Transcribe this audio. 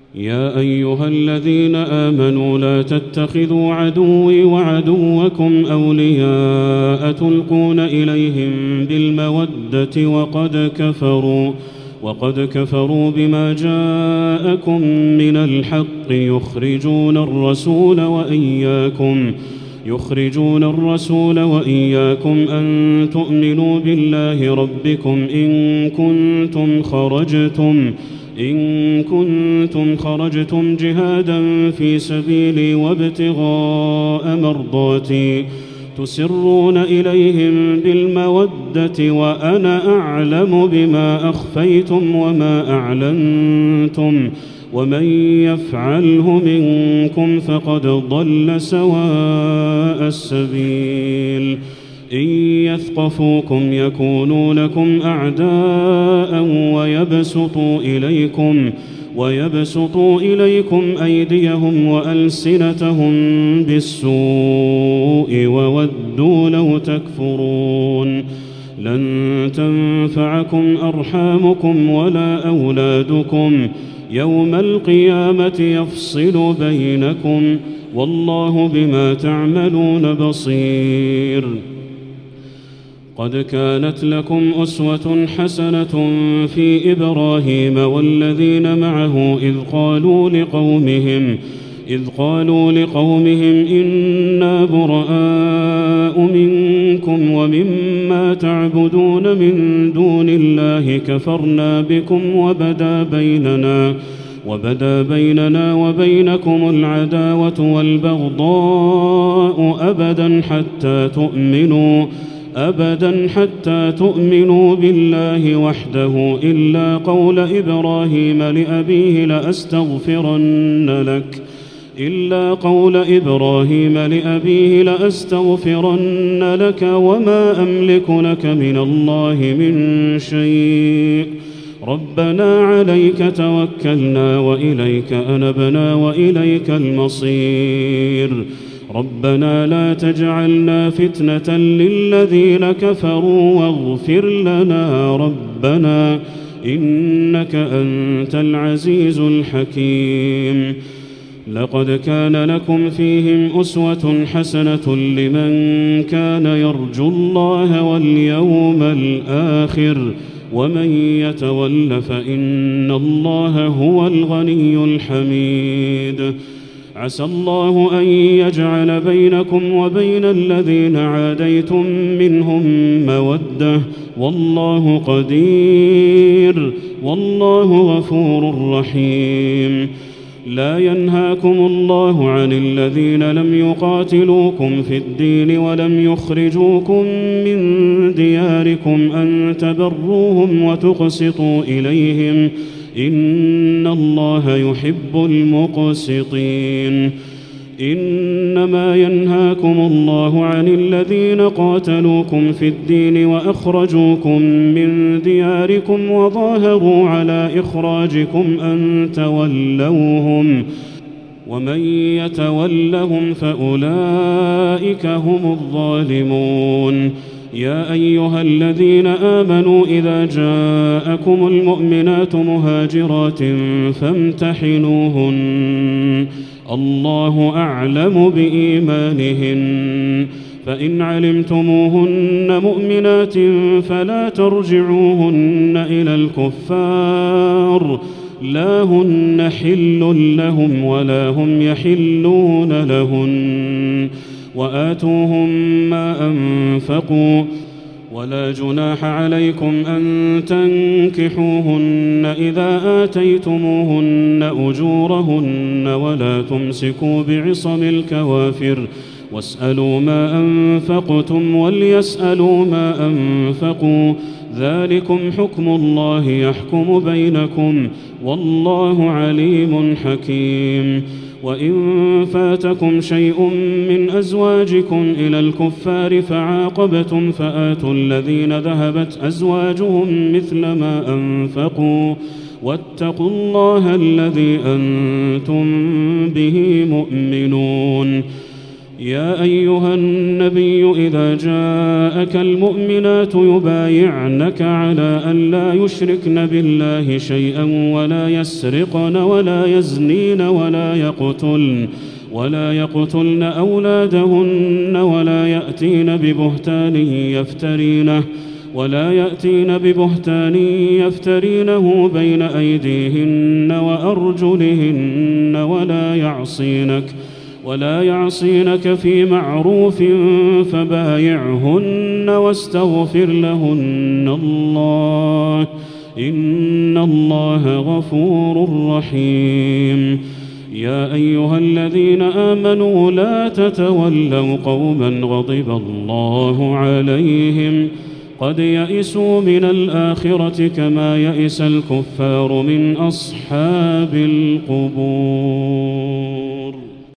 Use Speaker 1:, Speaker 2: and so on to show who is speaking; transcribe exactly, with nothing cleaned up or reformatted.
Speaker 1: يا أيها الذين آمنوا لا تتخذوا عدوي وعدوكم أولياء تلقون إليهم بالمودة وقد كفروا وقد كفروا بما جاءكم من الحق يخرجون الرسول وإياكم يخرجون الرسول وإياكم أن تؤمنوا بالله ربكم إن كنتم خرجتم إن كنتم خرجتم جهادا في سبيلي وابتغاء مرضاتي تسرون إليهم بالمودة وأنا أعلم بما أخفيتم وما أعلنتم ومن يفعله منكم فقد ضل سواء السبيل إن يثقفوكم يكونوا لكم أعداء ويبسطوا إليكم ويبسطوا إليكم أيديهم وألسنتهم بالسوء وودوا لو تكفرون لن تنفعكم أرحامكم ولا أولادكم يوم القيامة يفصل بينكم والله بما تعملون بصير. قد كانت لكم أسوة حسنة في إبراهيم والذين معه إذ قالوا لقومهم إذ قالوا لقومهم إنا براء منكم ومما تعبدون من دون الله كفرنا بكم وبدا بيننا وبدا بيننا وبينكم العداوة والبغضاء أبدا حتى تؤمنوا أبدا حتى تؤمنوا بالله وحده إلا قول إبراهيم لأبيه لأستغفرن لك إلا قول إبراهيم لأبيه لأستغفرن لك وما أملك لك من الله من شيء ربنا عليك توكلنا وإليك أنبنا وإليك المصير ربنا لا تجعلنا فتنة للذين كفروا واغفر لنا ربنا إنك أنت العزيز الحكيم. لقد كان لكم فيهم أسوة حسنة لمن كان يرجو الله واليوم الآخر ومن يتول فإن الله هو الغني الحميد. عسى الله أن يجعل بينكم وبين الذين عاديتم منهم مودة والله قدير والله غفور رحيم. لا ينهاكم الله عن الذين لم يقاتلوكم في الدين ولم يخرجوكم من دياركم أن تبروهم وتقسطوا إليهم إن الله يحب المقسطين. إنما ينهاكم الله عن الذين قاتلوكم في الدين وأخرجوكم من دياركم وظاهروا على إخراجكم أن تولوهم ومن يتولهم فأولئك هم الظالمون. يا أيها الذين آمنوا إذا جاءكم المؤمنات مهاجرات فامتحنوهن الله أعلم بإيمانهن فإن علمتموهن مؤمنات فلا ترجعوهن إلى الكفار لا هن حل لهم ولا هم يحلون لهن وآتوهم ما أنفقوا ولا جناح عليكم أن تنكحوهن إذا آتيتموهن أجورهن ولا تمسكوا بعصم الكوافر واسألوا ما أنفقتم وليسألوا ما أنفقوا ذلكم حكم الله يحكم بينكم والله عليم حكيم. وإن فاتكم شيء من أزواجكم إلى الكفار فعاقبتم فآتوا الذين ذهبت أزواجهم مثل ما أنفقوا واتقوا الله الذي أنتم به مؤمنون. يا أيها النبي إذا جاءك المؤمنات يبايعنك على أن لا يشركن بالله شيئا ولا يسرقن ولا يزنين ولا يقتلن ولا يقتلن أولادهن ولا يأتين ببهتان يفترينه ولا يأتين ببهتان يفترينه بين أيديهن وأرجلهن ولا يعصينك ولا يعصينك في معروف فبايعهن واستغفر لهن الله إن الله غفور رحيم. يا أيها الذين آمنوا لا تتولوا قوما غضب الله عليهم قد يئسوا من الآخرة كما يئس الكفار من أصحاب القبور.